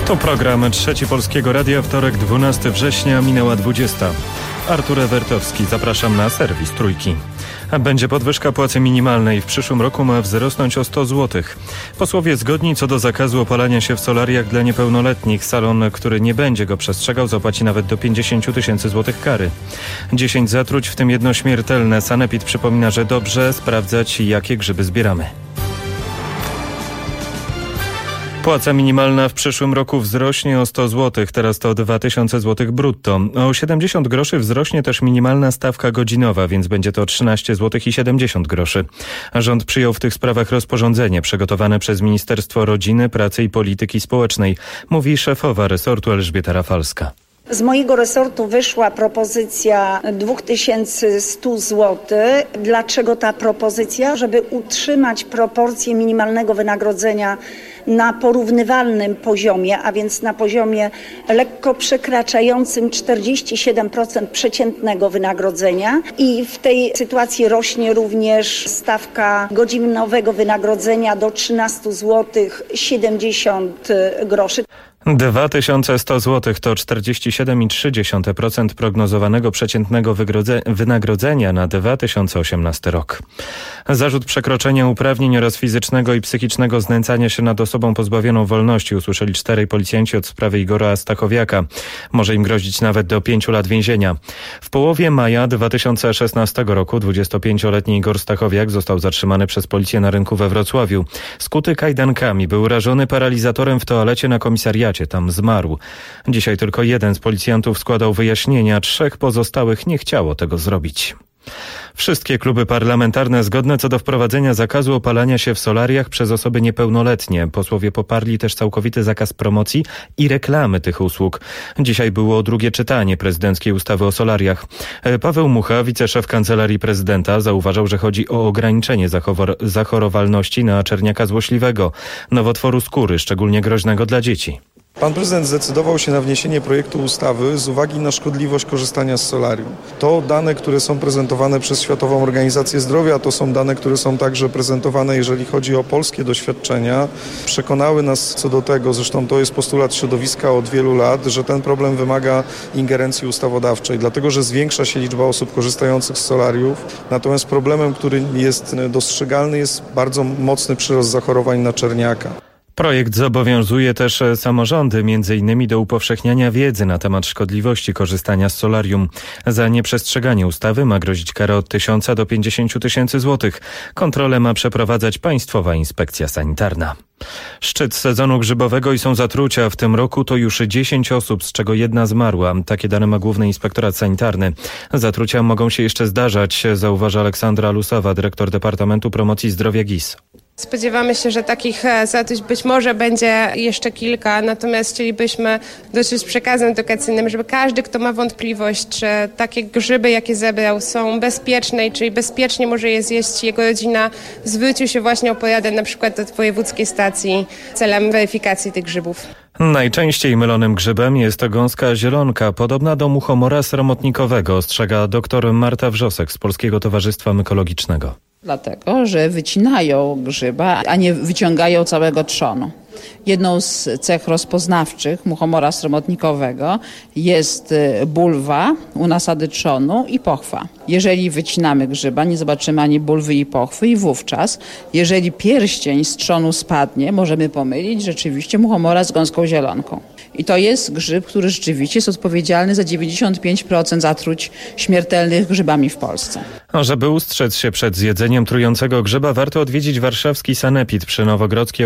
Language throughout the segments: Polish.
To program Trzeci Polskiego Radia, wtorek 12 września, minęła 20. Artur Ewertowski, zapraszam na serwis Trójki. Będzie podwyżka płacy minimalnej. W przyszłym roku ma wzrosnąć o 100 zł. Posłowie zgodni co do zakazu opalania się w solariach dla niepełnoletnich. Salon, który nie będzie go przestrzegał, zapłaci nawet do 50 000 złotych kary. 10 zatruć, w tym jedno śmiertelne. Sanepid przypomina, że dobrze sprawdzać, jakie grzyby zbieramy. Płaca minimalna w przyszłym roku wzrośnie o 100 zł, teraz to 2000 zł brutto. O 70 groszy wzrośnie też minimalna stawka godzinowa, więc będzie to 13 zł i 70 groszy. Rząd przyjął w tych sprawach rozporządzenie przygotowane przez Ministerstwo Rodziny, Pracy i Polityki Społecznej, mówi szefowa resortu Elżbieta Rafalska. Z mojego resortu wyszła propozycja 2100 zł. Dlaczego ta propozycja? Żeby utrzymać proporcję minimalnego wynagrodzenia na porównywalnym poziomie, a więc na poziomie lekko przekraczającym 47% przeciętnego wynagrodzenia. I w tej sytuacji rośnie również stawka godzinowego wynagrodzenia do 13 zł 70 groszy. 2100 zł to 47,3% prognozowanego przeciętnego wynagrodzenia na 2018 rok. Zarzut przekroczenia uprawnień oraz fizycznego i psychicznego znęcania się nad osobą pozbawioną wolności usłyszeli 4 policjanci od sprawy Igora Stachowiaka. Może im grozić nawet do 5 lat więzienia. W połowie maja 2016 roku 25-letni Igor Stachowiak został zatrzymany przez policję na rynku we Wrocławiu. Skuty kajdankami, był rażony paralizatorem w toalecie na komisariacie. Tam zmarł. Dzisiaj tylko jeden z policjantów składał wyjaśnienia, 3 pozostałych nie chciało tego zrobić. Wszystkie kluby parlamentarne zgodne co do wprowadzenia zakazu opalania się w solariach przez osoby niepełnoletnie. Posłowie poparli też całkowity zakaz promocji i reklamy tych usług. Dzisiaj było drugie czytanie prezydenckiej ustawy o solariach. Paweł Mucha, wiceszef Kancelarii Prezydenta, zauważał, że chodzi o ograniczenie zachorowalności na czerniaka złośliwego, nowotworu skóry, szczególnie groźnego dla dzieci. Pan prezydent zdecydował się na wniesienie projektu ustawy z uwagi na szkodliwość korzystania z solarium. To dane, które są prezentowane przez Światową Organizację Zdrowia, to są dane, które są także prezentowane, jeżeli chodzi o polskie doświadczenia. Przekonały nas co do tego, zresztą to jest postulat środowiska od wielu lat, że ten problem wymaga ingerencji ustawodawczej, dlatego że zwiększa się liczba osób korzystających z solariów. Natomiast problemem, który jest dostrzegalny, jest bardzo mocny przyrost zachorowań na czerniaka. Projekt zobowiązuje też samorządy, m.in. do upowszechniania wiedzy na temat szkodliwości korzystania z solarium. Za nieprzestrzeganie ustawy ma grozić kara od 1000 do 50 000 złotych. Kontrolę ma przeprowadzać Państwowa Inspekcja Sanitarna. Szczyt sezonu grzybowego i są zatrucia. W tym roku to już 10 osób, z czego 1 zmarła. Takie dane ma Główny Inspektorat Sanitarny. Zatrucia mogą się jeszcze zdarzać, zauważa Aleksandra Lusowa, dyrektor Departamentu Promocji Zdrowia GIS. Spodziewamy się, że takich zatruć być może będzie jeszcze kilka, natomiast chcielibyśmy dotrzeć z przekazem edukacyjnym, żeby każdy, kto ma wątpliwość, że takie grzyby, jakie zebrał, są bezpieczne, czyli bezpiecznie może je zjeść, jego rodzina, zwrócił się właśnie o poradę na przykład do wojewódzkiej stacji celem weryfikacji tych grzybów. Najczęściej mylonym grzybem jest gąska zielonka, podobna do muchomora sromotnikowego, ostrzega dr Marta Wrzosek z Polskiego Towarzystwa Mykologicznego. Dlatego, że wycinają grzyba, a nie wyciągają całego trzonu. Jedną z cech rozpoznawczych muchomora sromotnikowego jest bulwa u nasady trzonu i pochwa. Jeżeli wycinamy grzyba, nie zobaczymy ani bulwy i pochwy i wówczas, jeżeli pierścień z trzonu spadnie, możemy pomylić rzeczywiście muchomora z gąską zielonką. I to jest grzyb, który rzeczywiście jest odpowiedzialny za 95% zatruć śmiertelnych grzybami w Polsce. Żeby ustrzec się przed zjedzeniem trującego grzyba, warto odwiedzić warszawski Sanepid przy Nowogrodzkiej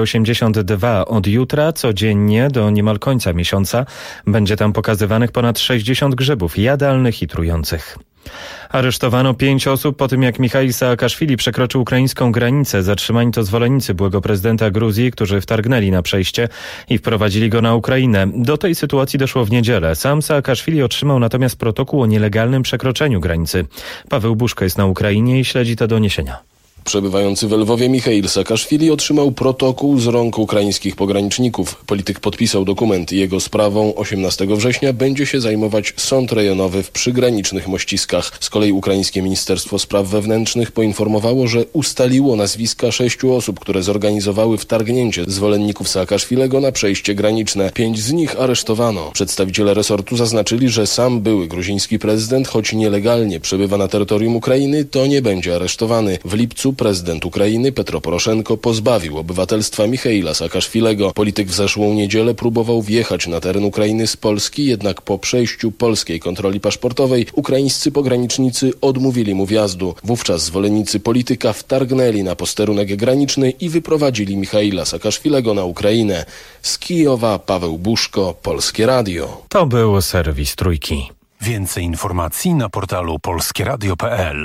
82. Od jutra codziennie do niemal końca miesiąca będzie tam pokazywanych ponad 60 grzybów jadalnych i trujących. Aresztowano 5 osób po tym, jak Michail Saakaszwili przekroczył ukraińską granicę. Zatrzymani to zwolennicy byłego prezydenta Gruzji, którzy wtargnęli na przejście i wprowadzili go na Ukrainę. Do tej sytuacji doszło w niedzielę. Sam Saakaszwili otrzymał natomiast protokół o nielegalnym przekroczeniu granicy. Paweł Buszko jest na Ukrainie i śledzi te doniesienia. Przebywający w Lwowie Michail Saakaszwili otrzymał protokół z rąk ukraińskich pograniczników. Polityk podpisał dokument. Jego sprawą 18 września będzie się zajmować sąd rejonowy w przygranicznych Mościskach. Z kolei ukraińskie Ministerstwo Spraw Wewnętrznych poinformowało, że ustaliło nazwiska 6 osób, które zorganizowały wtargnięcie zwolenników Saakaszwilego na przejście graniczne. 5 z nich aresztowano. Przedstawiciele resortu zaznaczyli, że sam były gruziński prezydent, choć nielegalnie przebywa na terytorium Ukrainy, to nie będzie aresztowany. W lipcu prezydent Ukrainy Petro Poroszenko pozbawił obywatelstwa Michaila Saakaszwilego. Polityk w zeszłą niedzielę próbował wjechać na teren Ukrainy z Polski, jednak po przejściu polskiej kontroli paszportowej ukraińscy pogranicznicy odmówili mu wjazdu. Wówczas zwolennicy polityka wtargnęli na posterunek graniczny i wyprowadzili Michaila Saakaszwilego na Ukrainę. Z Kijowa Paweł Buszko, Polskie Radio. To był serwis Trójki. Więcej informacji na portalu polskieradio.pl.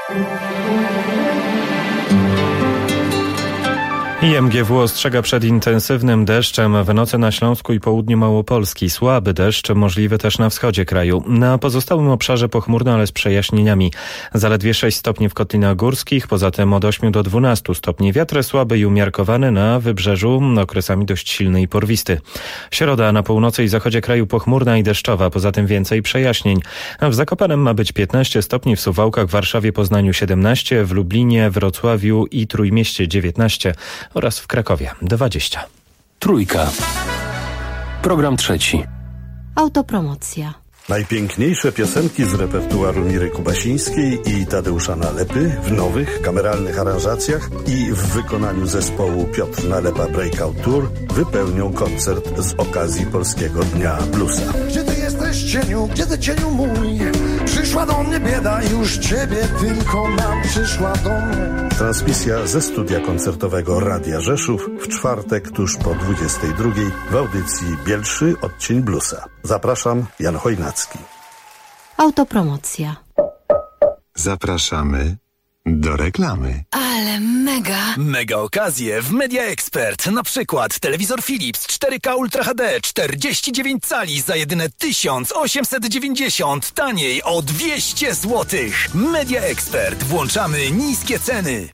IMGW ostrzega przed intensywnym deszczem w nocy na Śląsku i południu Małopolski. Słaby deszcz możliwy też na wschodzie kraju. Na pozostałym obszarze pochmurno, ale z przejaśnieniami. Zaledwie 6 stopni w Kotlinach Górskich, poza tym od 8 do 12 stopni. Wiatr słaby i umiarkowany, na wybrzeżu okresami dość silny i porwisty. Środa na północy i zachodzie kraju pochmurna i deszczowa, poza tym więcej przejaśnień. W Zakopanem ma być 15 stopni, w Suwałkach, Warszawie, Poznaniu 17, w Lublinie, Wrocławiu i Trójmieście 19 oraz w Krakowie 20. Trójka. Program trzeci. Autopromocja. Najpiękniejsze piosenki z repertuaru Miry Kubasińskiej i Tadeusza Nalepy w nowych, kameralnych aranżacjach i w wykonaniu zespołu Piotr Nalepa Breakout Tour wypełnią koncert z okazji Polskiego Dnia Bluesa. Gdzie ty jesteś, cieniu? Gdzie ty, cieniu mój? Przyszła do mnie bieda, już ciebie tylko mam. Przyszła do mnie. Transmisja ze studia koncertowego Radia Rzeszów w czwartek tuż po 22 w audycji Bielszy Odcień Bluesa. Zapraszam, Jan Chojnacki. Autopromocja. Zapraszamy do reklamy. Ale mega! Mega okazje w Media Expert. Na przykład telewizor Philips 4K Ultra HD 49 cali za jedyne 1890. Taniej o 200 zł. Media Expert. Włączamy niskie ceny.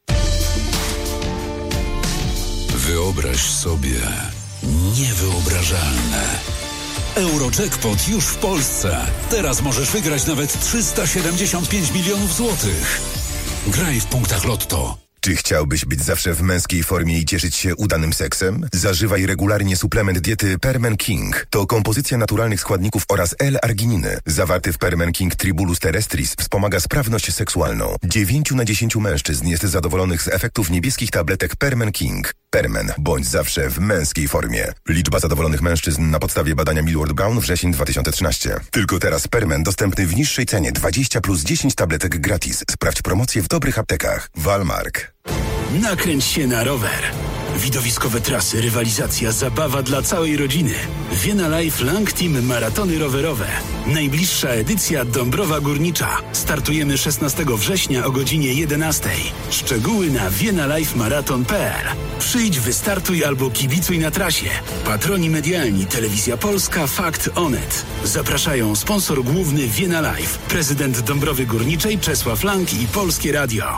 Wyobraź sobie niewyobrażalne. Eurojackpot już w Polsce. Teraz możesz wygrać nawet 375 milionów złotych. Graj w punktach Lotto. Czy chciałbyś być zawsze w męskiej formie i cieszyć się udanym seksem? Zażywaj regularnie suplement diety Permen King. To kompozycja naturalnych składników oraz L-argininy. Zawarty w Permen King Tribulus terrestris wspomaga sprawność seksualną. 9 na 10 mężczyzn jest zadowolonych z efektów niebieskich tabletek Permen King. Permen. Bądź zawsze w męskiej formie. Liczba zadowolonych mężczyzn na podstawie badania Millward Brown wrzesień 2013. Tylko teraz Permen dostępny w niższej cenie 20 plus 10 tabletek gratis. Sprawdź promocję w dobrych aptekach. Walmark. Nakręć się na rower. Widowiskowe trasy, rywalizacja, zabawa dla całej rodziny. Vienna Life Lang Team Maratony Rowerowe. Najbliższa edycja Dąbrowa Górnicza. Startujemy 16 września o godzinie 11. Szczegóły na viennalifemarathon.pl. Przyjdź, wystartuj albo kibicuj na trasie. Patroni medialni Telewizja Polska, Fakt Onet. Zapraszają sponsor główny Vienna Life, prezydent Dąbrowy Górniczej Czesław Lang i Polskie Radio.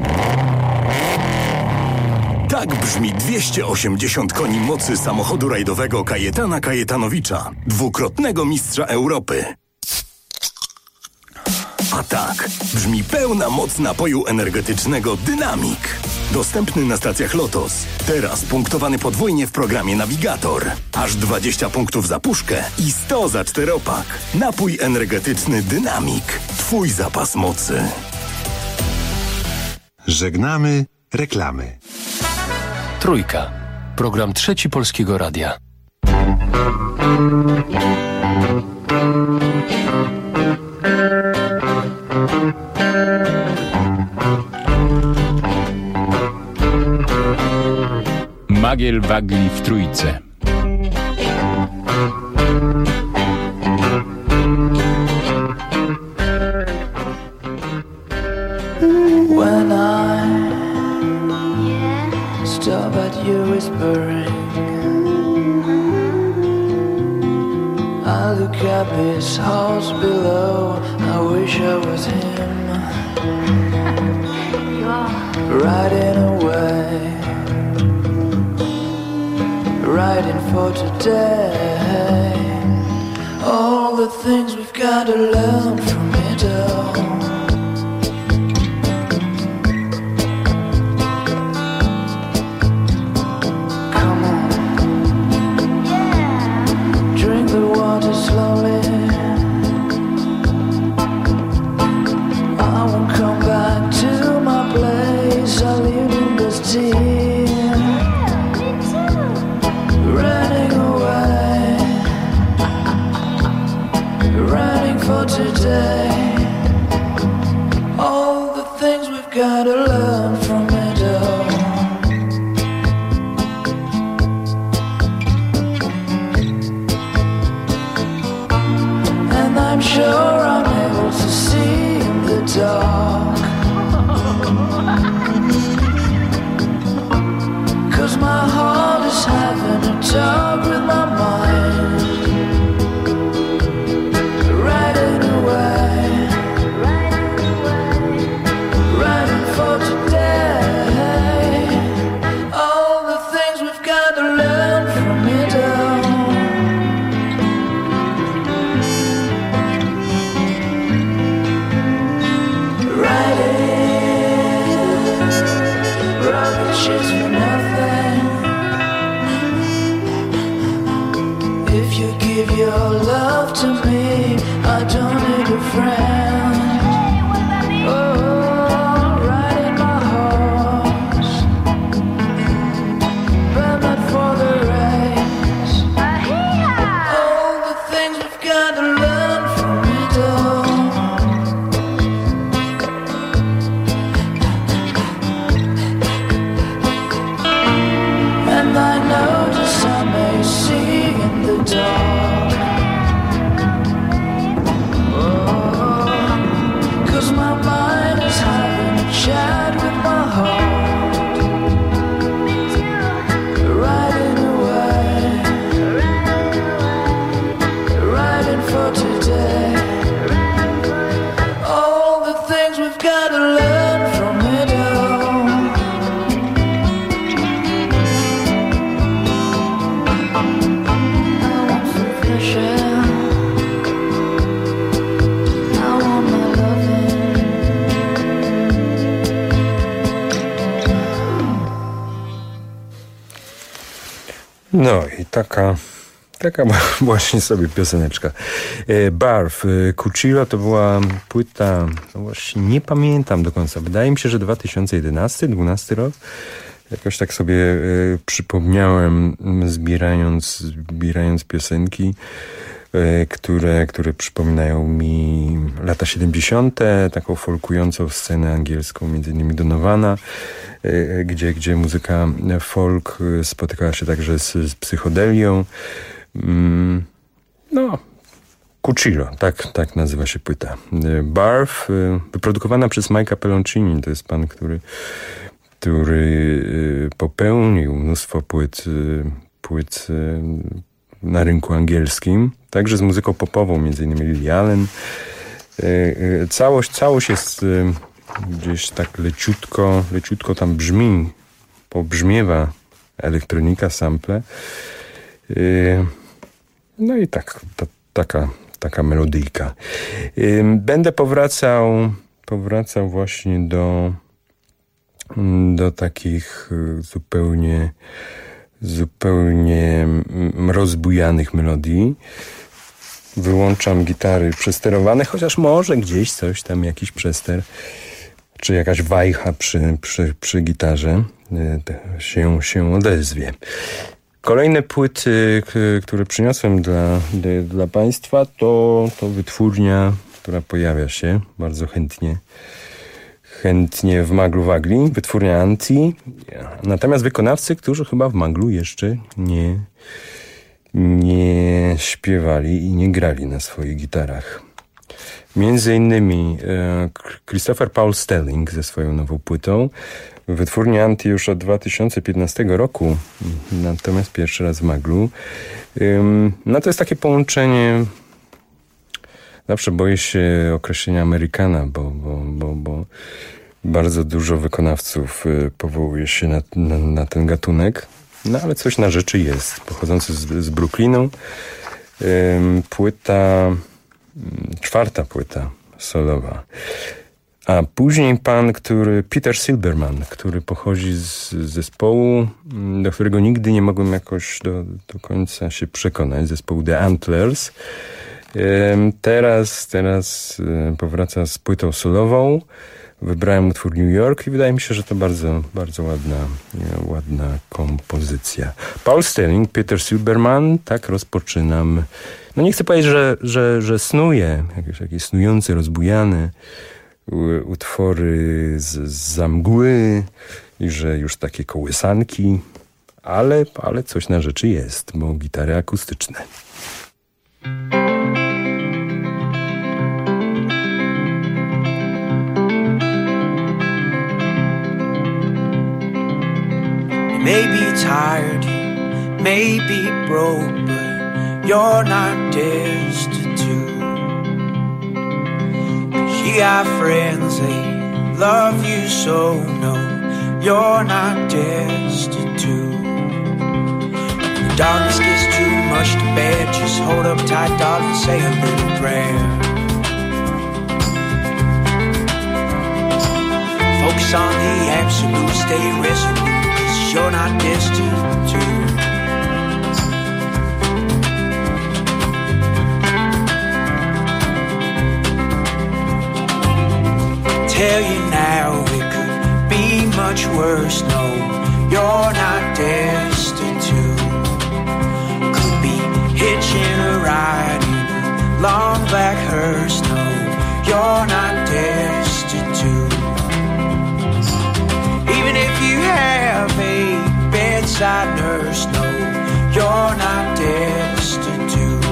Tak brzmi 280 koni mocy samochodu rajdowego Kajetana Kajetanowicza, dwukrotnego mistrza Europy. A tak brzmi pełna moc napoju energetycznego Dynamik. Dostępny na stacjach Lotos. Teraz punktowany podwójnie w programie Navigator. Aż 20 punktów za puszkę i 100 za czteropak. Napój energetyczny Dynamik. Twój zapas mocy. Żegnamy reklamy. Trójka. Program trzeci Polskiego Radia. Magiel wagli w trójce. When I stop at you whispering, I look up his house below. I wish I was him. riding away, riding for today. All the things we've got to learn from it all. Come on, drink the water slowly. I won't come back to my place. I'll leave in this tea, running away, running for today. All the things we've got to learn from it all. And I'm sure I'm able to see in the dark, 'cause my heart is having a talk with my mind, riding away, riding for today. All the things we've got to learn from it all. Rocket ships for nothing. If you give your love to me, I don't need a friend. Oh, riding my horse, but not for the race. All the things we've got to learn from it all. And I notice I may see in the dark. Oh, 'cause my mind is having a chat with my heart, riding away, riding for today. All the things we've got to learn from it all. I want some fresh air, I want my loving. No i taka właśnie sobie pioseneczka. Barf, Cuchillo to była płyta, no właśnie nie pamiętam do końca. Wydaje mi się, że 2011-2012 rok. Jakoś tak sobie przypomniałem, zbierając piosenki, które przypominają mi lata 70., taką folkującą scenę angielską, między innymi Donovana, gdzie muzyka folk spotykała się także z psychodelią. No, Cuchillo, tak nazywa się płyta. Barf, wyprodukowana przez Mike'a Peloncini, to jest pan, który popełnił mnóstwo płyt na rynku angielskim, także z muzyką popową, między innymi Lily Allen. Całość jest gdzieś tak leciutko tam pobrzmiewa elektronika, sample. No i taka melodyjka. Będę powracał właśnie do takich zupełnie rozbujanych melodii. Wyłączam gitary przesterowane, chociaż może gdzieś coś tam, jakiś przester, czy jakaś wajcha przy gitarze się odezwie. Kolejne płyty, które przyniosłem dla Państwa, to wytwórnia, która pojawia się bardzo chętnie w Maglu Wagli, wytwórnia Anti. Natomiast wykonawcy, którzy chyba w Maglu jeszcze nie śpiewali i nie grali na swoich gitarach. Między innymi Christopher Paul Stelling ze swoją nową płytą. Wytwórnia Anti już od 2015 roku, natomiast pierwszy raz w Maglu. No to jest takie połączenie, zawsze boję się określenia Amerykana, bo Bardzo dużo wykonawców powołuje się na ten gatunek. No ale coś na rzeczy jest. Pochodzący z Brooklynu. Czwarta płyta solowa. A później Peter Silberman, który pochodzi z zespołu, do którego nigdy nie mogłem jakoś do końca się przekonać, zespołu The Antlers. Teraz powraca z płytą solową. Wybrałem utwór New York i wydaje mi się, że to bardzo, bardzo ładna kompozycja. Paul Stelling, Peter Silberman, tak rozpoczynam. No nie chcę powiedzieć, że snuję, jakieś snujące, rozbujane utwory za mgły i że już takie kołysanki, ale coś na rzeczy jest, bo gitary akustyczne. You may be tired, you may be broke, but you're not destitute. 'Cause you got friends, they love you so, no, you're not destitute. When the darkness gets too much to bear, just hold up tight, darling, say a little prayer. Focus on the absolute, stay resolute, 'cause you're not destitute. Tell you now it could be much worse, no, you're not destitute. Could be hitching a ride in a long black hearse, no, you're not destitute. Even if you have a bedside nurse, no, you're not destitute.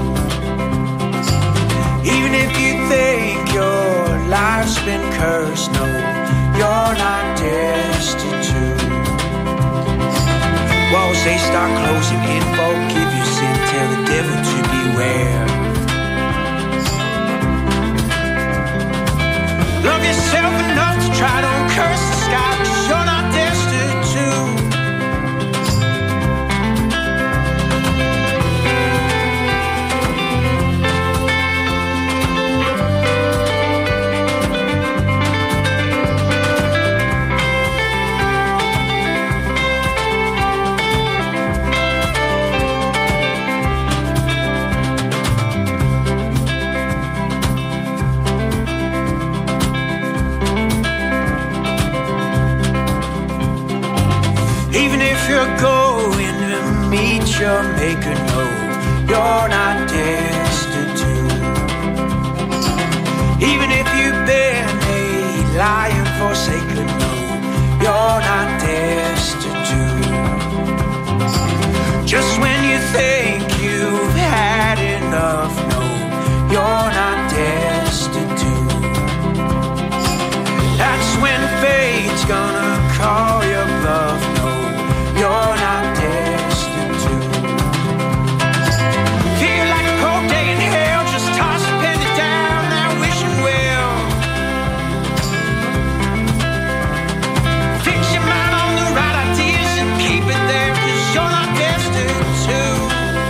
Even if you think your life's been cursed, no, you're not destitute. Walls, they start closing in, forgive your sin, tell the devil to beware. Love yourself enough to try, don't curse the sky, 'cause you're not destitute. Even if you're going to meet your maker, no, you're not destitute. Even if you've been a lying forsaken, no, you're not destitute. Just when you think you've had enough, no, you're not destitute. That's when fate's gonna call your bluff, no, you're not destitute. Feel like a cold day in hell, just toss a penny down, now wish you well. Fix your mind on the right ideas and keep it there, 'cause you're not destitute.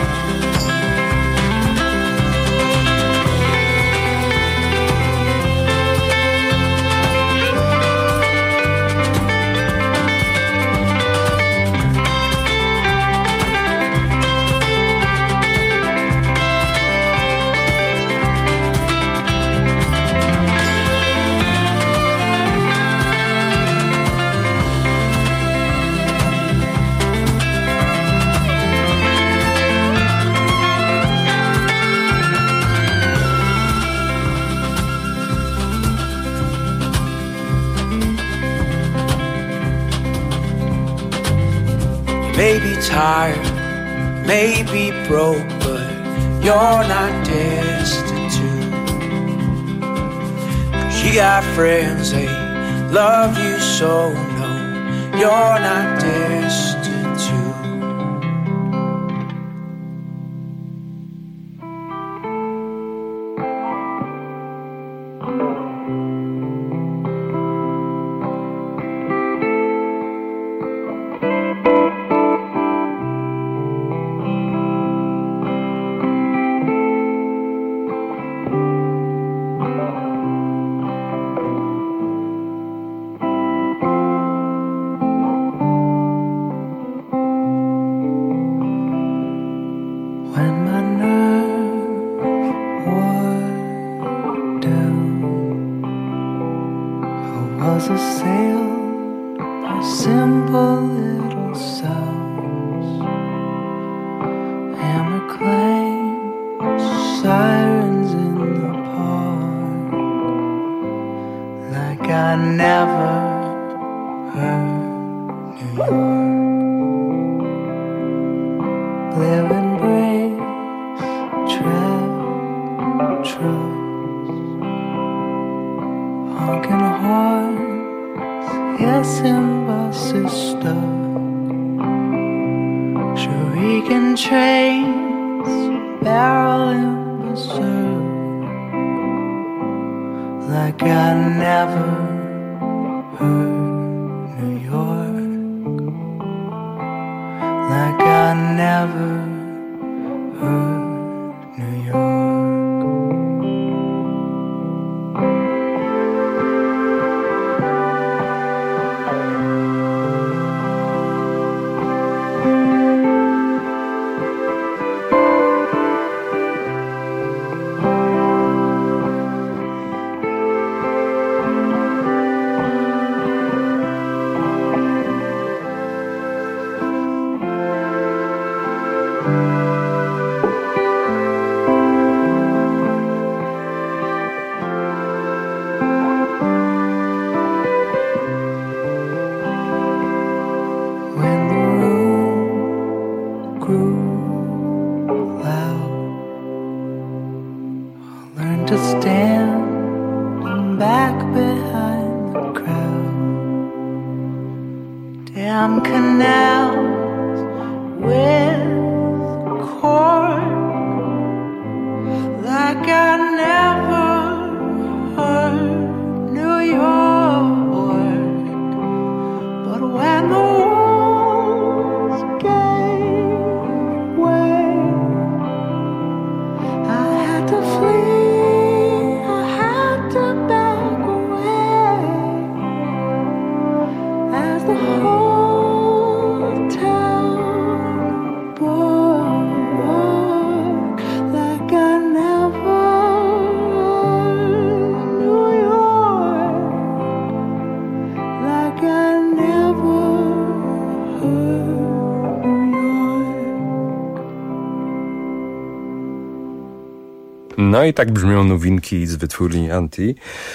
May be tired, may be broke, but you're not destitute. 'Cause you got friends, they love you so, no, you're not destitute. live embrace, trust, honking horns, yes, Simba sister, shrieking trains, barreling berserk, like I never heard New York, like I never heard New York. No i tak brzmią nowinki z wytwórni Anti.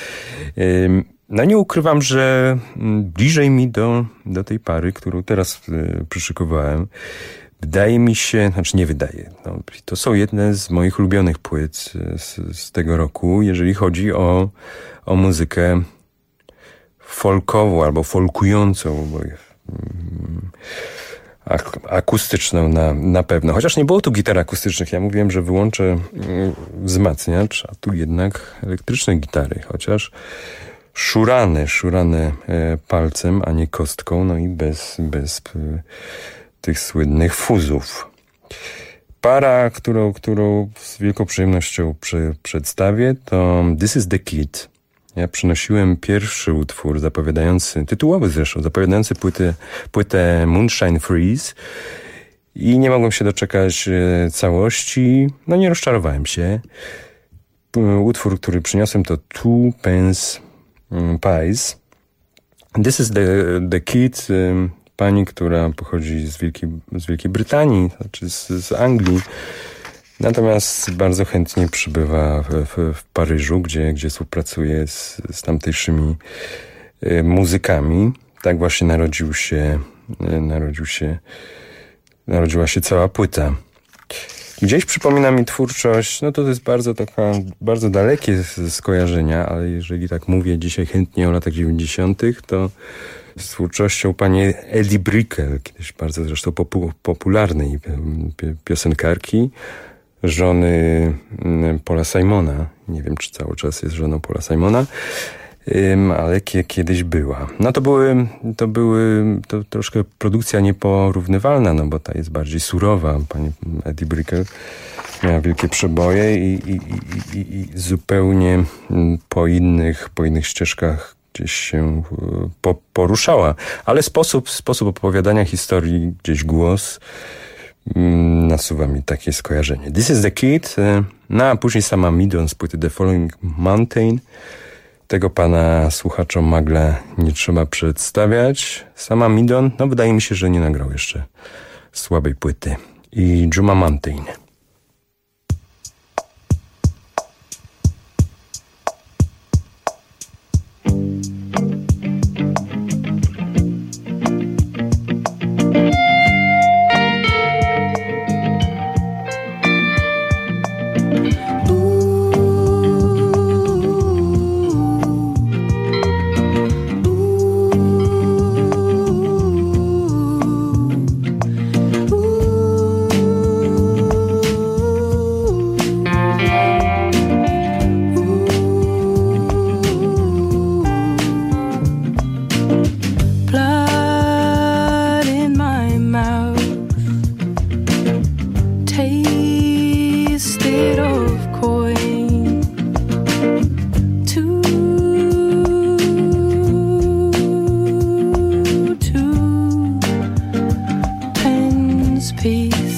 No nie ukrywam, że bliżej mi do tej pary, którą teraz przyszykowałem, wydaje mi się, znaczy nie wydaje, no, to są jedne z moich ulubionych płyt z tego roku, jeżeli chodzi o muzykę folkową albo folkującą, bo akustyczną na pewno. Chociaż nie było tu gitar akustycznych. Ja mówiłem, że wyłączę wzmacniacz, a tu jednak elektryczne gitary. Chociaż szurane palcem, a nie kostką, no i bez tych słynnych fuzów. Para, którą z wielką przyjemnością przedstawię, to This is the Kid. Ja przynosiłem pierwszy utwór tytułowy zresztą, zapowiadający płytę Moonshine Freeze i nie mogłem się doczekać całości. No nie rozczarowałem się. Utwór, który przyniosłem, to Two Pence Pies. This is the Kid, pani, która pochodzi z Wielkiej Brytanii, znaczy z Anglii. Natomiast bardzo chętnie przybywa w Paryżu, gdzie współpracuje z tamtejszymi muzykami. Tak właśnie narodziła się cała płyta. Gdzieś przypomina mi twórczość, no to jest bardzo dalekie skojarzenia, ale jeżeli tak mówię dzisiaj chętnie o latach 90., to z twórczością pani Eddie Brickell, kiedyś bardzo zresztą popularnej piosenkarki, żony Paula Simona. Nie wiem, czy cały czas jest żoną Paula Simona, ale kiedyś była. No to troszkę produkcja nieporównywalna, no bo ta jest bardziej surowa. Pani Eddie Brickell miała wielkie przeboje i zupełnie po innych ścieżkach gdzieś się poruszała. Ale sposób opowiadania historii, gdzieś głos, nasuwa mi takie skojarzenie. This is the Kid, a później sama Midon z płyty The Falling Mountain. Tego pana słuchaczom nagle nie trzeba przedstawiać. Sama Midon, no wydaje mi się, że nie nagrał jeszcze słabej płyty. I Juma Mountain. peace.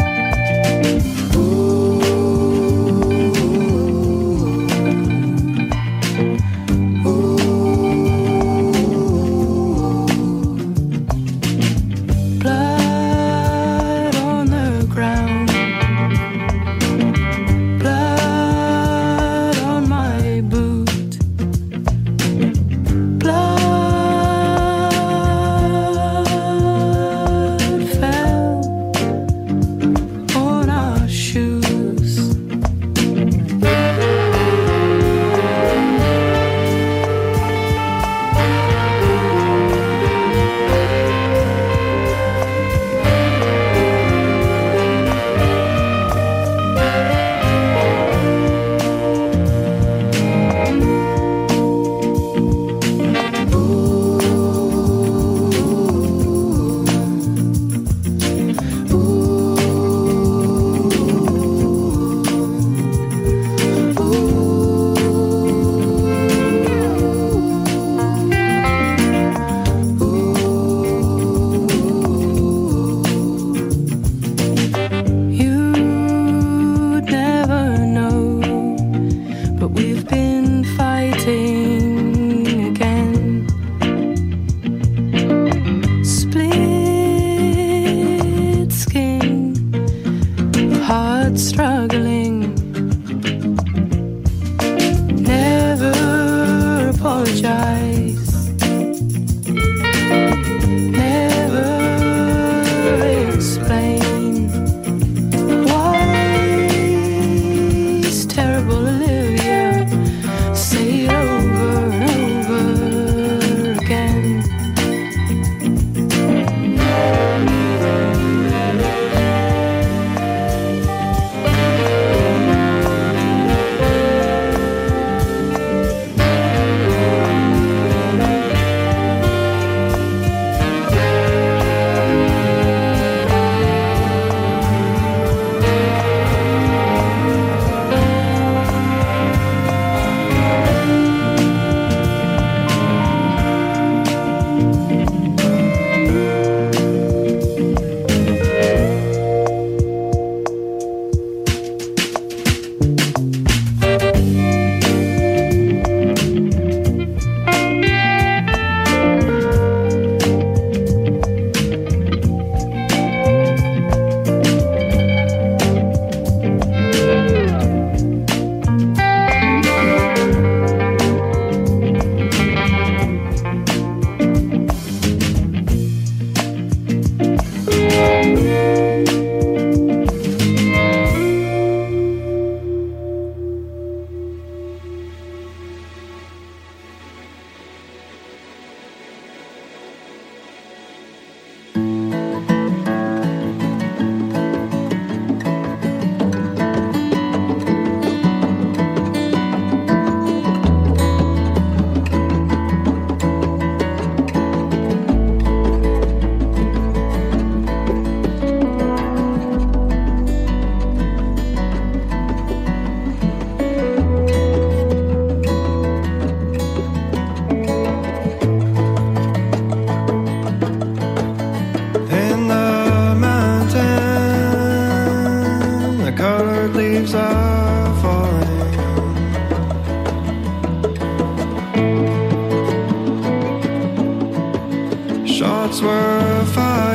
Shots were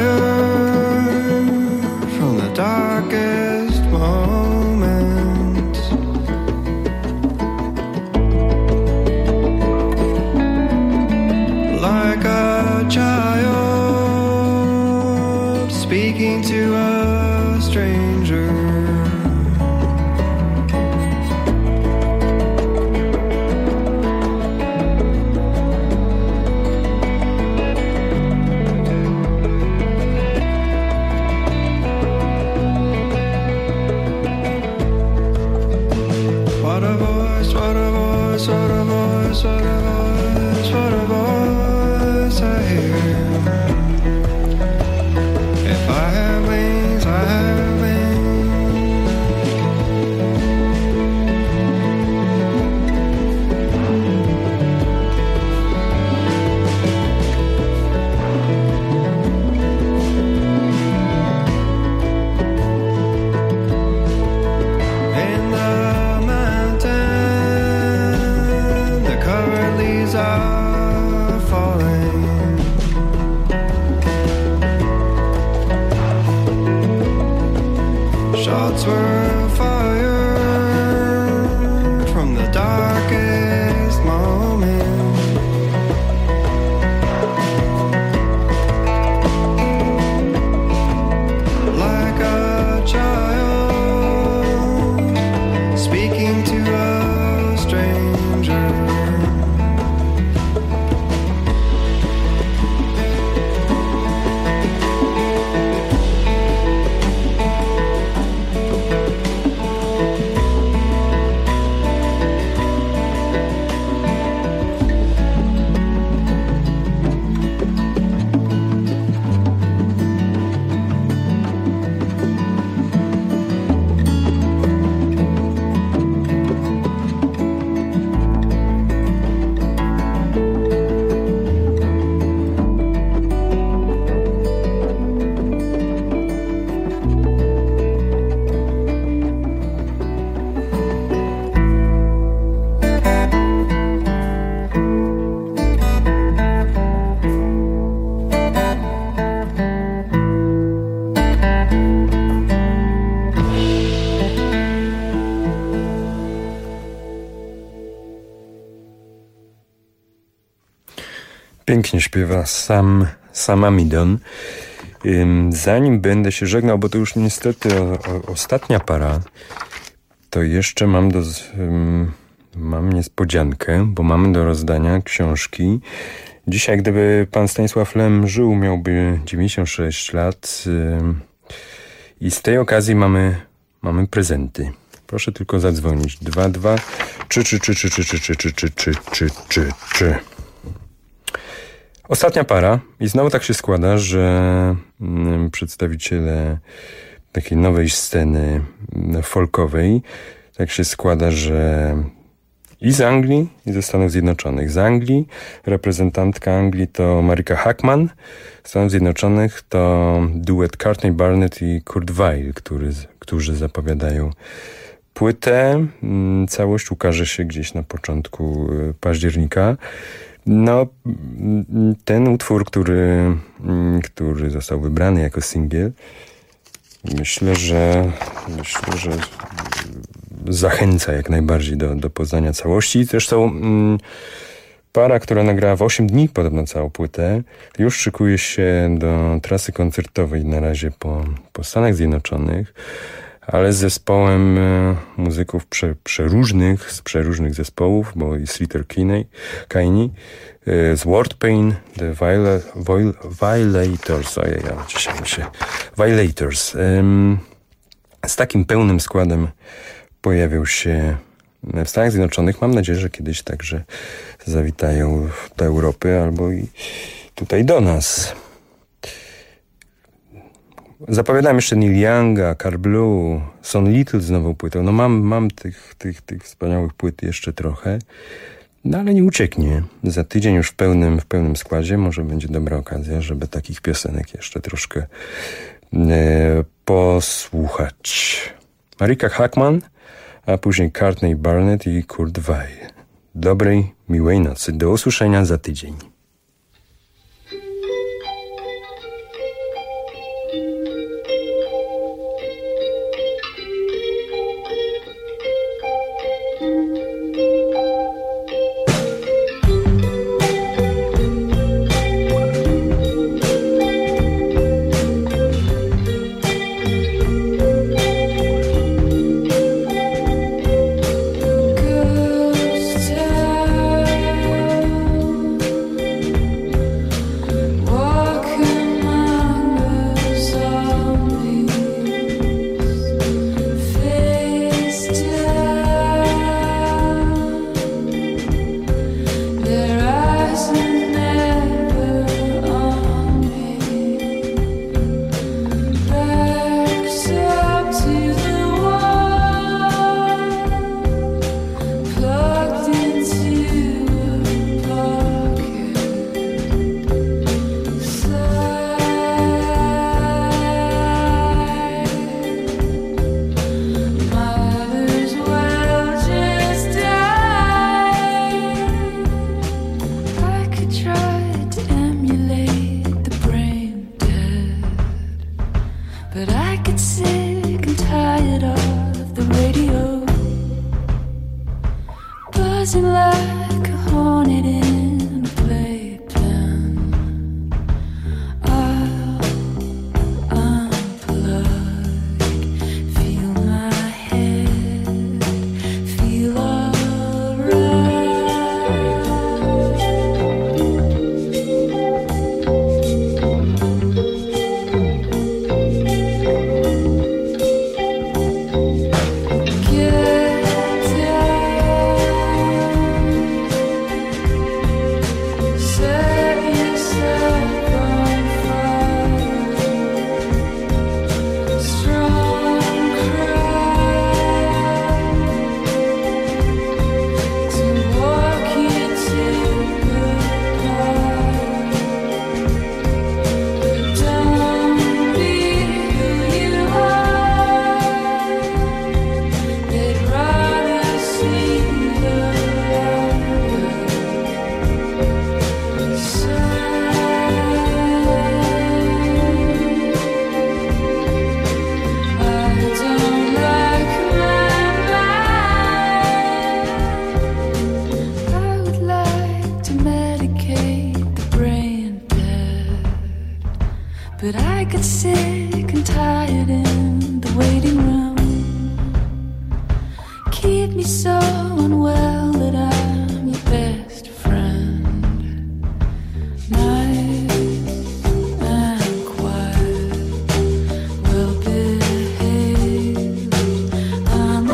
fired from the darkest moments. Like a child speaking to a stranger. What a voice, what a voice, what a voice, what a voice, what a voice I hear. If I have wings, I have wings. hearts were fired from the darkest moment. Like a child speaking to a stranger. Pięknie śpiewa Sam Amidon. Zanim będę się żegnał, bo to już niestety ostatnia para, to jeszcze mam niespodziankę, bo mamy do rozdania książki. Dzisiaj, gdyby pan Stanisław Lem żył, miałby 96 lat i z tej okazji mamy prezenty. Proszę tylko zadzwonić. 22 3. Ostatnia para i znowu tak się składa, że przedstawiciele takiej nowej sceny folkowej, tak się składa, że i z Anglii, i ze Stanów Zjednoczonych. Z Anglii reprezentantka Anglii to Marika Hackman, z Stanów Zjednoczonych to duet Courtney Barnett i Kurt Weill, którzy zapowiadają płytę. Całość ukaże się gdzieś na początku października. No, ten utwór, który został wybrany jako singiel, myślę, że zachęca jak najbardziej do poznania całości. Zresztą para, która nagrała w 8 dni podobno całą płytę, już szykuje się do trasy koncertowej na razie po Stanach Zjednoczonych, ale z zespołem muzyków z przeróżnych zespołów, bo i Sleater Kinney, z Wordpain, The Violators, Violators. Z takim pełnym składem pojawią się w Stanach Zjednoczonych. Mam nadzieję, że kiedyś także zawitają do Europy albo i tutaj do nas. Zapowiadam jeszcze Neil Younga, Carl Blue, Son Little z nową płytą. No mam tych wspaniałych płyt jeszcze trochę, no ale nie ucieknie. Za tydzień już w pełnym składzie może będzie dobra okazja, żeby takich piosenek jeszcze troszkę posłuchać. Marika Hackman, a później Courtney Barnett i Kurt Weill. Dobrej, miłej nocy. Do usłyszenia za tydzień. But I could sit tired of the radio buzzing like a hornet in a playpen. I'll unplug, feel my head, feel alright. But I get sick and tired in the waiting room. Keep me so unwell that I'm your best friend. Nice and quiet, well behaved, I'm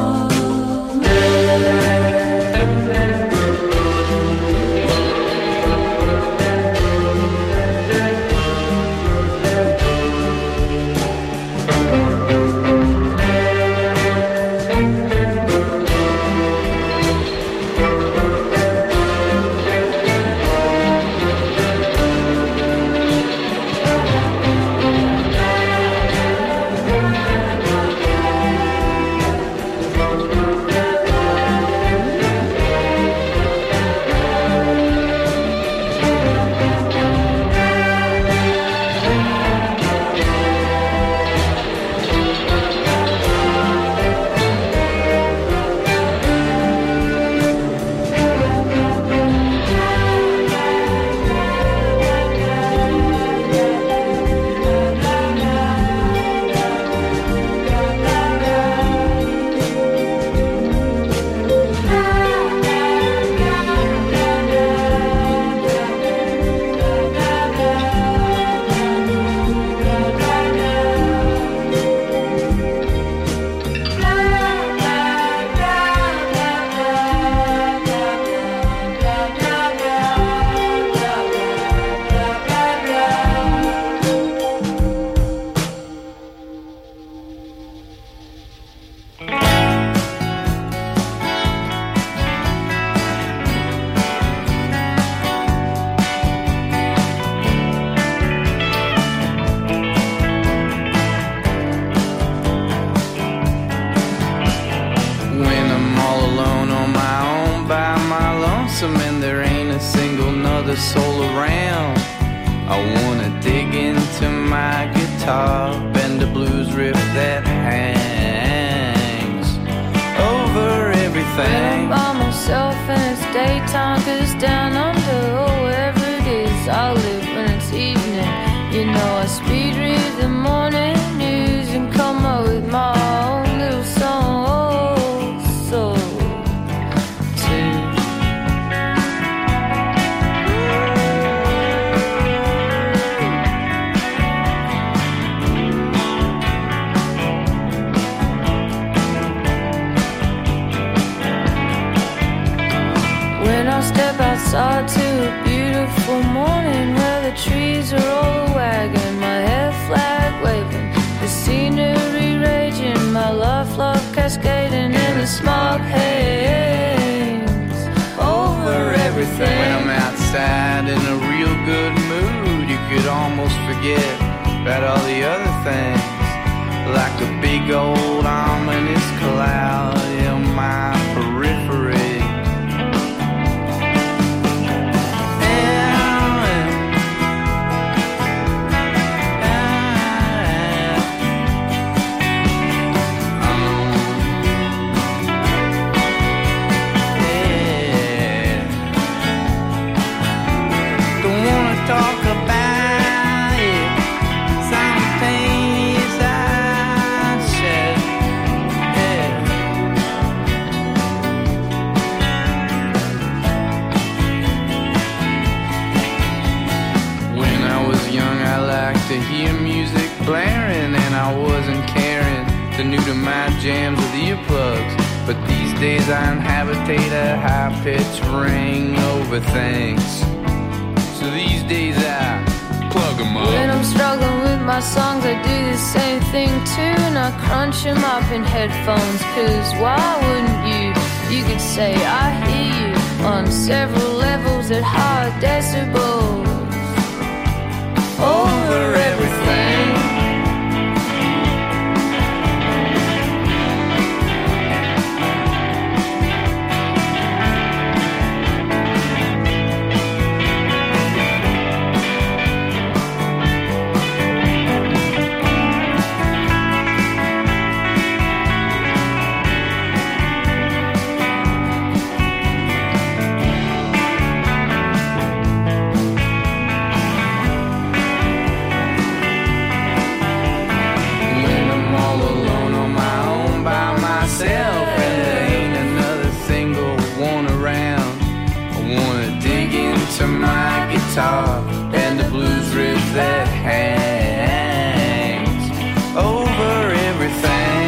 and there ain't a single nother soul around. I wanna dig into my guitar, bend a blues riff that hangs over everything. I'm by myself and it's daytime, 'cause down under, oh, wherever it is, I live when it's evening. You know I speed read the morning news and come up with my own little song. Oh, so step outside to a beautiful morning where the trees are all wagging, my hair flag waving, the scenery raging, my love cascading, and the smog hangs over everything. When I'm outside in a real good mood, you could almost forget about all the other things, like a big old ominous cloud in my periphery. tearing. The new to my jams with earplugs. But these days I inhabitate a high-pitched ring over things. So these days I plug them up. When I'm struggling with my songs, I do the same thing too. And I crunch them up in headphones. Cause why wouldn't you? You could say I hear you on several levels at high decibels. Over everything. And the blues riff that hangs over everything.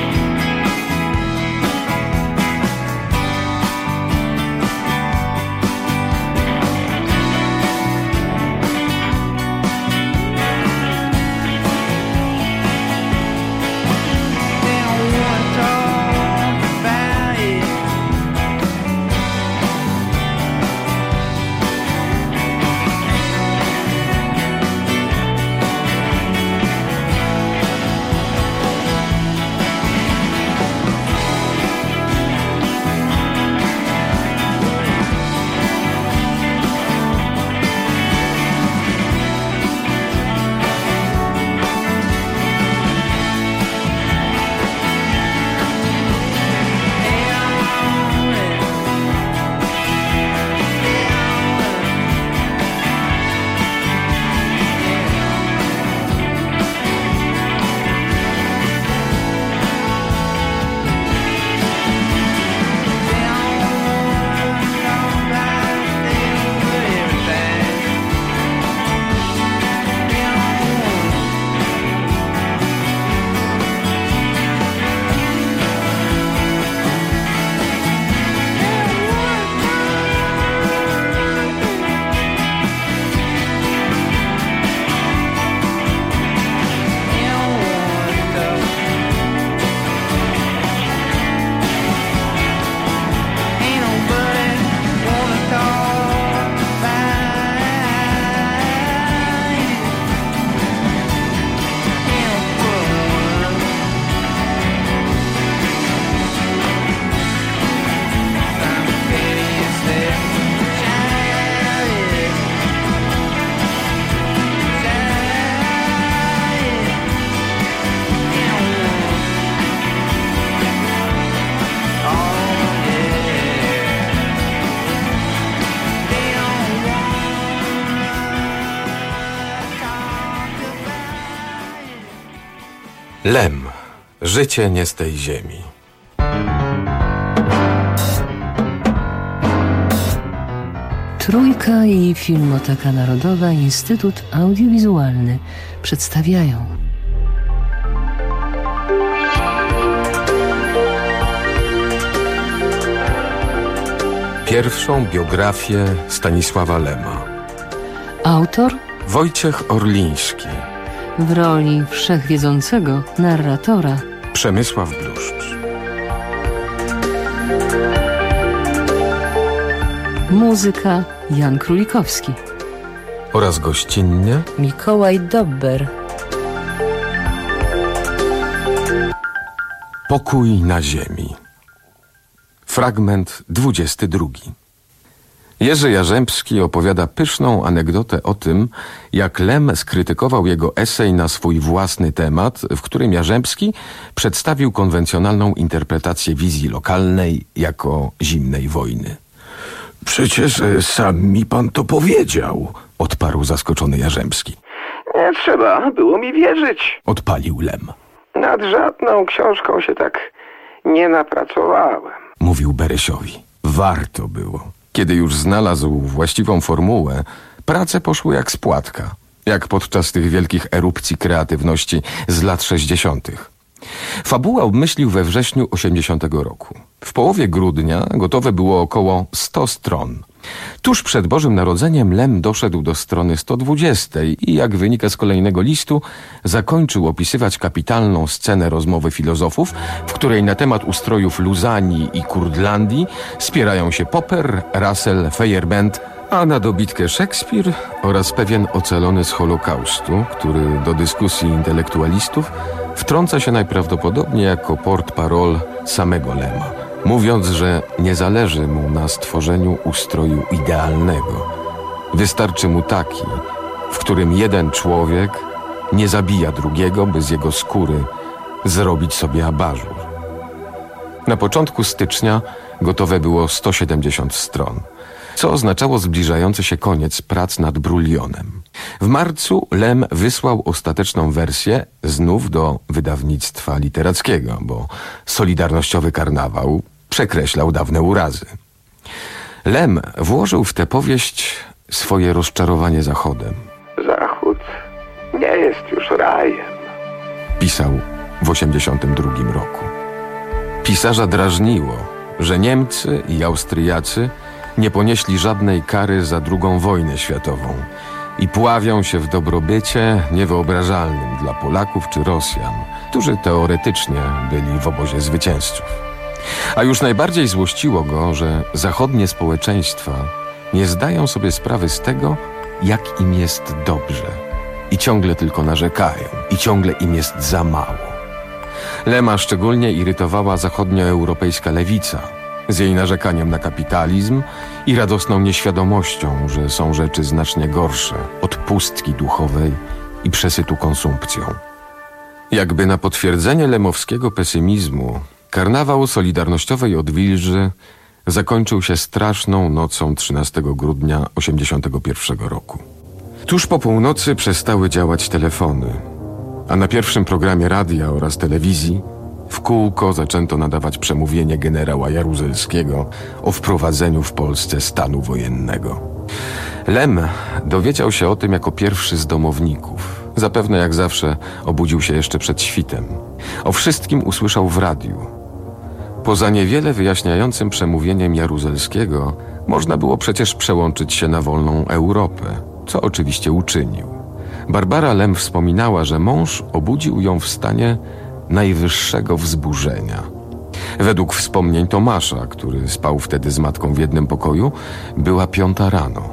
They don't want to talk about it. Lem. Życie nie z tej ziemi. Trójka i Filmoteka Narodowa, Instytut Audiowizualny przedstawiają pierwszą biografię Stanisława Lema. Autor Wojciech Orliński. W roli wszechwiedzącego narratora Przemysław Bluszcz. Muzyka Jan Królikowski. Oraz gościnnie Mikołaj Dobber. Pokój na ziemi. Fragment 22. Jerzy Jarzębski opowiada pyszną anegdotę o tym, jak Lem skrytykował jego esej na swój własny temat, w którym Jarzębski przedstawił konwencjonalną interpretację wizji lokalnej jako zimnej wojny. Przecież sam mi pan to powiedział, odparł zaskoczony Jarzębski. Nie trzeba było mi wierzyć, odpalił Lem. Nad żadną książką się tak nie napracowałem, mówił Beresiowi. Warto było. Kiedy już znalazł właściwą formułę, prace poszły jak z płatka. Jak podczas tych wielkich erupcji kreatywności z lat 60. Fabułę obmyślił we wrześniu 80 roku. W połowie grudnia gotowe było około 100 stron. Tuż przed Bożym Narodzeniem Lem doszedł do strony 120 i, jak wynika z kolejnego listu, zakończył opisywać kapitalną scenę rozmowy filozofów, w której na temat ustrojów Luzanii i Kurdlandii spierają się Popper, Russell, Feyerabend, a na dobitkę Szekspir oraz pewien ocalony z Holokaustu, który do dyskusji intelektualistów wtrąca się najprawdopodobniej jako portparol samego Lema, mówiąc, że nie zależy mu na stworzeniu ustroju idealnego. Wystarczy mu taki, w którym jeden człowiek nie zabija drugiego, by z jego skóry zrobić sobie abażur. Na początku stycznia gotowe było 170 stron, co oznaczało zbliżający się koniec prac nad Brulionem. W marcu Lem wysłał ostateczną wersję znów do wydawnictwa literackiego, bo Solidarnościowy Karnawał przekreślał dawne urazy. Lem włożył w tę powieść swoje rozczarowanie Zachodem. Zachód nie jest już rajem, pisał w 82 roku. Pisarza drażniło, że Niemcy i Austriacy nie ponieśli żadnej kary za II wojnę światową i pławią się w dobrobycie niewyobrażalnym dla Polaków czy Rosjan, którzy teoretycznie byli w obozie zwycięzców. A już najbardziej złościło go, że zachodnie społeczeństwa nie zdają sobie sprawy z tego, jak im jest dobrze i ciągle tylko narzekają i ciągle im jest za mało. Lema szczególnie irytowała zachodnioeuropejska lewica z jej narzekaniem na kapitalizm i radosną nieświadomością, że są rzeczy znacznie gorsze od pustki duchowej i przesytu konsumpcją. Jakby na potwierdzenie lemowskiego pesymizmu, karnawał Solidarnościowej Odwilży zakończył się straszną nocą 13 grudnia 81 roku. Tuż po północy przestały działać telefony, a na pierwszym programie radia oraz telewizji w kółko zaczęto nadawać przemówienie generała Jaruzelskiego o wprowadzeniu w Polsce stanu wojennego. Lem dowiedział się o tym jako pierwszy z domowników. Zapewne jak zawsze obudził się jeszcze przed świtem. O wszystkim usłyszał w radiu. Poza niewiele wyjaśniającym przemówieniem Jaruzelskiego można było przecież przełączyć się na wolną Europę, co oczywiście uczynił. Barbara Lem wspominała, że mąż obudził ją w stanie najwyższego wzburzenia. Według wspomnień Tomasza, który spał wtedy z matką w jednym pokoju, była 5 rano.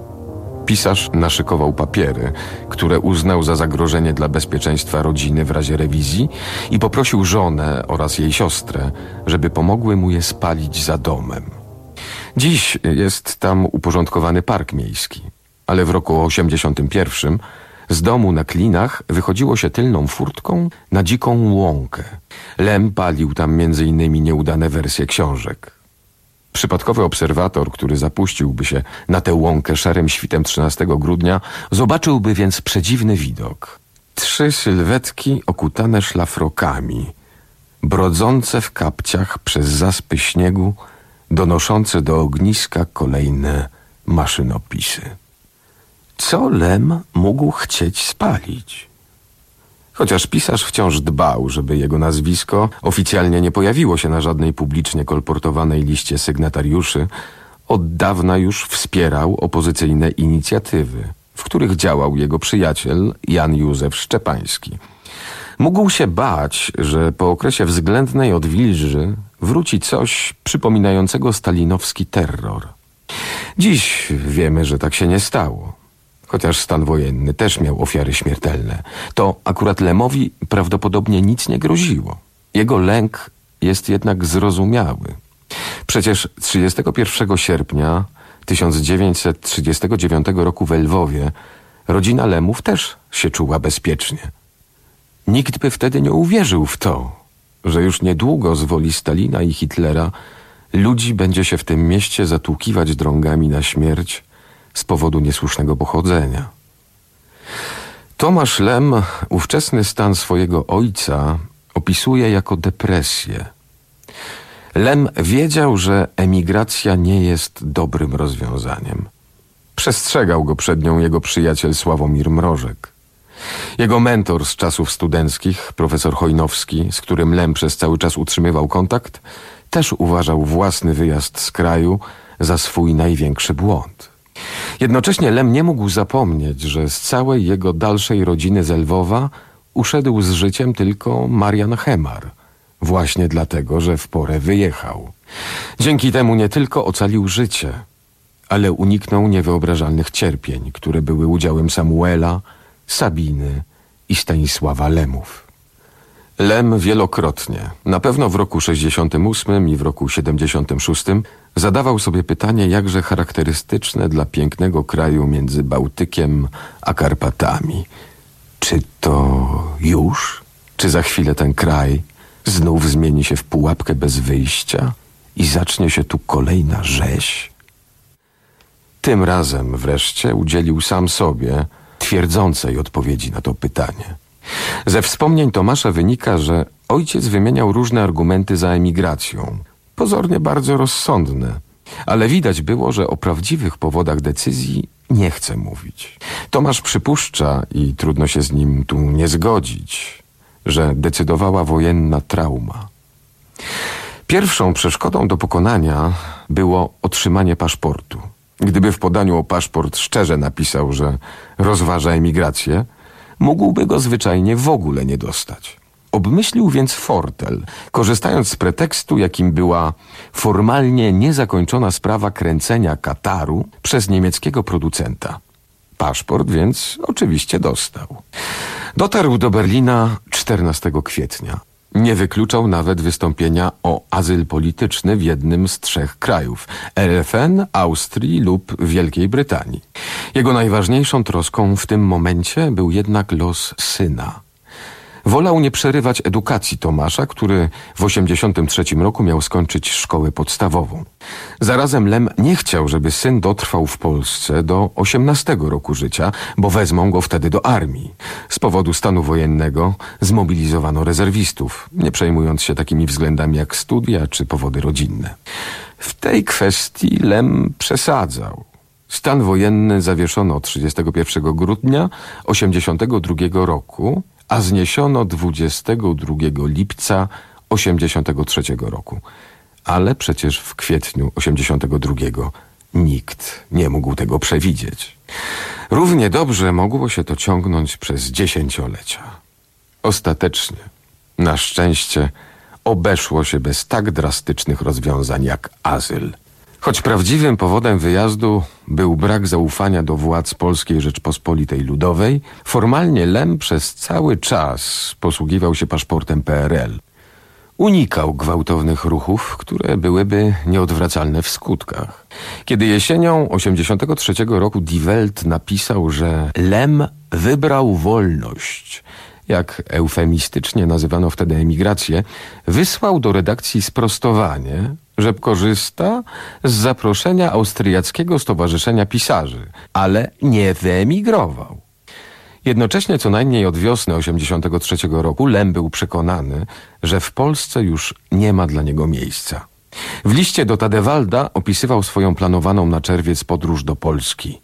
Pisarz naszykował papiery, które uznał za zagrożenie dla bezpieczeństwa rodziny w razie rewizji i poprosił żonę oraz jej siostrę, żeby pomogły mu je spalić za domem. Dziś jest tam uporządkowany park miejski, ale w roku 81 z domu na Klinach wychodziło się tylną furtką na dziką łąkę. Lem palił tam m.in. nieudane wersje książek. Przypadkowy obserwator, który zapuściłby się na tę łąkę szarym świtem 13 grudnia, zobaczyłby więc przedziwny widok. 3 sylwetki okutane szlafrokami, brodzące w kapciach przez zaspy śniegu, donoszące do ogniska kolejne maszynopisy. Co Lem mógł chcieć spalić? Chociaż pisarz wciąż dbał, żeby jego nazwisko oficjalnie nie pojawiło się na żadnej publicznie kolportowanej liście sygnatariuszy, od dawna już wspierał opozycyjne inicjatywy, w których działał jego przyjaciel Jan Józef Szczepański. Mógł się bać, że po okresie względnej odwilży wróci coś przypominającego stalinowski terror. Dziś wiemy, że tak się nie stało. Chociaż stan wojenny też miał ofiary śmiertelne, to akurat Lemowi prawdopodobnie nic nie groziło. Jego lęk jest jednak zrozumiały. Przecież 31 sierpnia 1939 roku w Lwowie rodzina Lemów też się czuła bezpiecznie. Nikt by wtedy nie uwierzył w to, że już niedługo z woli Stalina i Hitlera ludzi będzie się w tym mieście zatłukiwać drągami na śmierć z powodu niesłusznego pochodzenia. Tomasz Lem ówczesny stan swojego ojca opisuje jako depresję. Lem wiedział, że emigracja nie jest dobrym rozwiązaniem. Przestrzegał go przed nią jego przyjaciel Sławomir Mrożek. Jego mentor z czasów studenckich, profesor Chojnowski, z którym Lem przez cały czas utrzymywał kontakt, też uważał własny wyjazd z kraju za swój największy błąd. Jednocześnie Lem nie mógł zapomnieć, że z całej jego dalszej rodziny z Lwowa uszedł z życiem tylko Marian Hemar, właśnie dlatego, że w porę wyjechał. Dzięki temu nie tylko ocalił życie, ale uniknął niewyobrażalnych cierpień, które były udziałem Samuela, Sabiny i Stanisława Lemów. Lem wielokrotnie, na pewno w roku 68 i w roku 76, zadawał sobie pytanie, jakże charakterystyczne dla pięknego kraju między Bałtykiem a Karpatami. Czy to już? Czy za chwilę ten kraj znów zmieni się w pułapkę bez wyjścia i zacznie się tu kolejna rzeź? Tym razem wreszcie udzielił sam sobie twierdzącej odpowiedzi na to pytanie. Ze wspomnień Tomasza wynika, że ojciec wymieniał różne argumenty za emigracją, pozornie bardzo rozsądne, ale widać było, że o prawdziwych powodach decyzji nie chce mówić. Tomasz przypuszcza, i trudno się z nim tu nie zgodzić, że decydowała wojenna trauma. Pierwszą przeszkodą do pokonania było otrzymanie paszportu. Gdyby w podaniu o paszport szczerze napisał, że rozważa emigrację, mógłby go zwyczajnie w ogóle nie dostać. Obmyślił więc fortel, korzystając z pretekstu, jakim była formalnie niezakończona sprawa kręcenia Kataru przez niemieckiego producenta. Paszport więc oczywiście dostał. Dotarł do Berlina 14 kwietnia. Nie wykluczał nawet wystąpienia o azyl polityczny w jednym z 3 krajów – RFN, Austrii lub Wielkiej Brytanii. Jego najważniejszą troską w tym momencie był jednak los syna. Wolał nie przerywać edukacji Tomasza, który w 1983 roku miał skończyć szkołę podstawową. Zarazem Lem nie chciał, żeby syn dotrwał w Polsce do 18 roku życia, bo wezmą go wtedy do armii. Z powodu stanu wojennego zmobilizowano rezerwistów, nie przejmując się takimi względami jak studia czy powody rodzinne. W tej kwestii Lem przesadzał. Stan wojenny zawieszono 31 grudnia 1982 roku, a zniesiono 22 lipca 1983 roku. Ale przecież w kwietniu 1982 nikt nie mógł tego przewidzieć. Równie dobrze mogło się to ciągnąć przez dziesięciolecia. Ostatecznie, na szczęście, obeszło się bez tak drastycznych rozwiązań jak azyl. Choć prawdziwym powodem wyjazdu był brak zaufania do władz Polskiej Rzeczpospolitej Ludowej, formalnie Lem przez cały czas posługiwał się paszportem PRL. Unikał gwałtownych ruchów, które byłyby nieodwracalne w skutkach. Kiedy jesienią 1983 roku Die Welt napisał, że Lem wybrał wolność, jak eufemistycznie nazywano wtedy emigrację, wysłał do redakcji sprostowanie, że korzysta z zaproszenia Austriackiego Stowarzyszenia Pisarzy, ale nie wyemigrował. Jednocześnie co najmniej od wiosny 1983 roku Lem był przekonany, że w Polsce już nie ma dla niego miejsca. W liście do Tadewalda opisywał swoją planowaną na czerwiec podróż do Polski.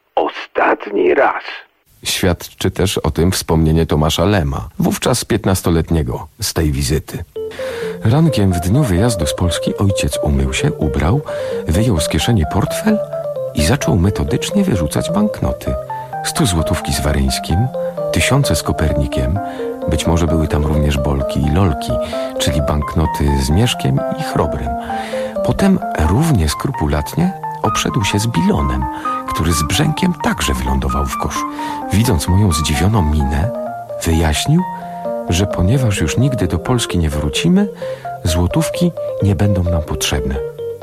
Ostatni raz. Świadczy też o tym wspomnienie Tomasza Lema, wówczas 15-letniego, z tej wizyty. Rankiem w dniu wyjazdu z Polski ojciec umył się, ubrał, wyjął z kieszeni portfel i zaczął metodycznie wyrzucać banknoty. 100 złotówki z Waryńskim, 1000 z Kopernikiem, być może były tam również bolki i lolki, czyli banknoty z Mieszkiem i Chrobrym. Potem równie skrupulatnie obszedł się z Bilonem, który z brzękiem także wylądował w koszu. Widząc moją zdziwioną minę, wyjaśnił, że ponieważ już nigdy do Polski nie wrócimy, złotówki nie będą nam potrzebne.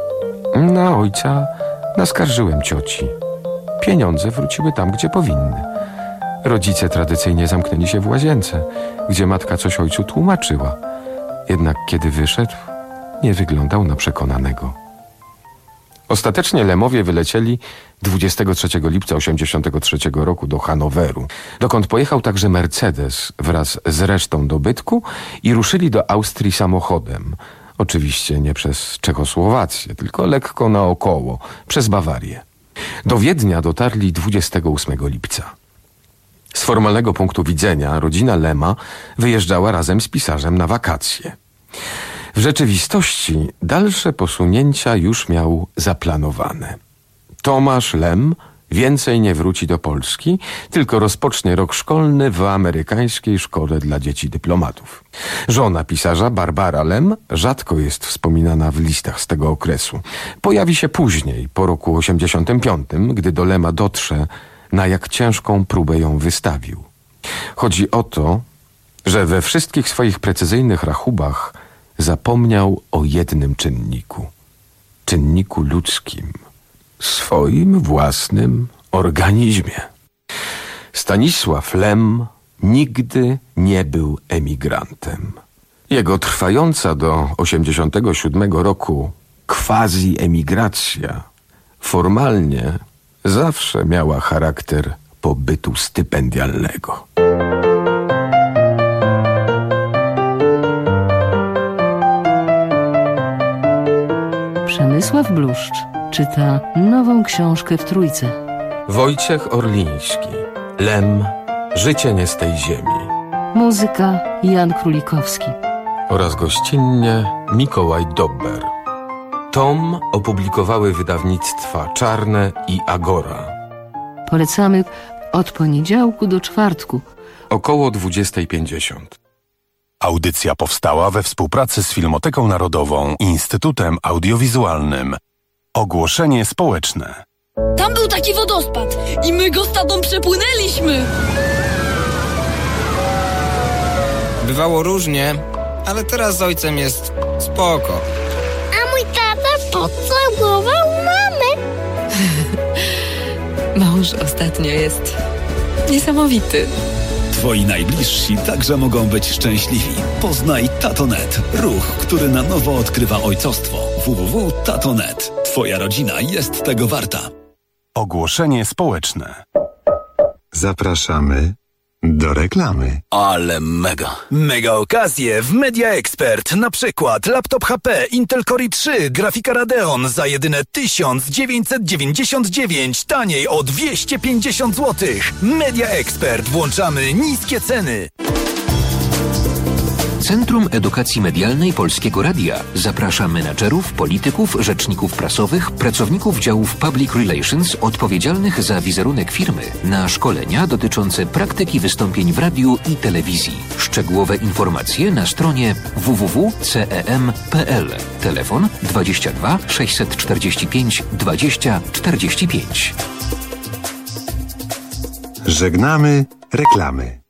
Na ojca naskarżyłem cioci. Pieniądze wróciły tam, gdzie powinny. Rodzice tradycyjnie zamknęli się w łazience, gdzie matka coś ojcu tłumaczyła. Jednak kiedy wyszedł, nie wyglądał na przekonanego. Ostatecznie Lemowie wylecieli 23 lipca 1983 roku do Hanoweru, dokąd pojechał także Mercedes wraz z resztą dobytku i ruszyli do Austrii samochodem. Oczywiście nie przez Czechosłowację, tylko lekko naokoło, przez Bawarię. Do Wiednia dotarli 28 lipca. Z formalnego punktu widzenia rodzina Lema wyjeżdżała razem z pisarzem na wakacje. W rzeczywistości dalsze posunięcia już miał zaplanowane. Tomasz Lem więcej nie wróci do Polski, tylko rozpocznie rok szkolny w amerykańskiej szkole dla dzieci dyplomatów. Żona pisarza, Barbara Lem, rzadko jest wspominana w listach z tego okresu. Pojawi się później, po roku 85, gdy do Lema dotrze, na jak ciężką próbę ją wystawił. Chodzi o to, że we wszystkich swoich precyzyjnych rachubach zapomniał o jednym czynniku ludzkim, swoim własnym organizmie. Stanisław Lem nigdy nie był emigrantem. Jego trwająca do 87 roku quasi-emigracja formalnie zawsze miała charakter pobytu stypendialnego. Przemysław Bluszcz czyta nową książkę w Trójce. Wojciech Orliński. Lem. Życie nie z tej ziemi. Muzyka Jan Królikowski. Oraz gościnnie Mikołaj Dobber. Tom opublikowały wydawnictwa Czarne i Agora. Polecamy od poniedziałku do czwartku. Około 20:50. Audycja powstała we współpracy z Filmoteką Narodową i Instytutem Audiowizualnym. Ogłoszenie społeczne. Tam był taki wodospad i my go z tatą przepłynęliśmy. Bywało różnie, ale teraz z ojcem jest spoko. A mój tata pocałował mamę. Mąż ostatnio jest niesamowity. Twoi najbliżsi także mogą być szczęśliwi. Poznaj Tatonet. Ruch, który na nowo odkrywa ojcostwo. www.tatonet. Twoja rodzina jest tego warta. Ogłoszenie społeczne. Zapraszamy do reklamy. Ale mega. Mega okazje w Media Expert. Na przykład laptop HP Intel Core i3, grafika Radeon za jedyne 1999, taniej o 250 zł. Media Expert. Włączamy niskie ceny. Centrum Edukacji Medialnej Polskiego Radia zaprasza menadżerów, polityków, rzeczników prasowych, pracowników działów Public Relations odpowiedzialnych za wizerunek firmy na szkolenia dotyczące praktyki wystąpień w radiu i telewizji. Szczegółowe informacje na stronie www.cem.pl. Telefon 22 645 20 45. Żegnamy reklamy.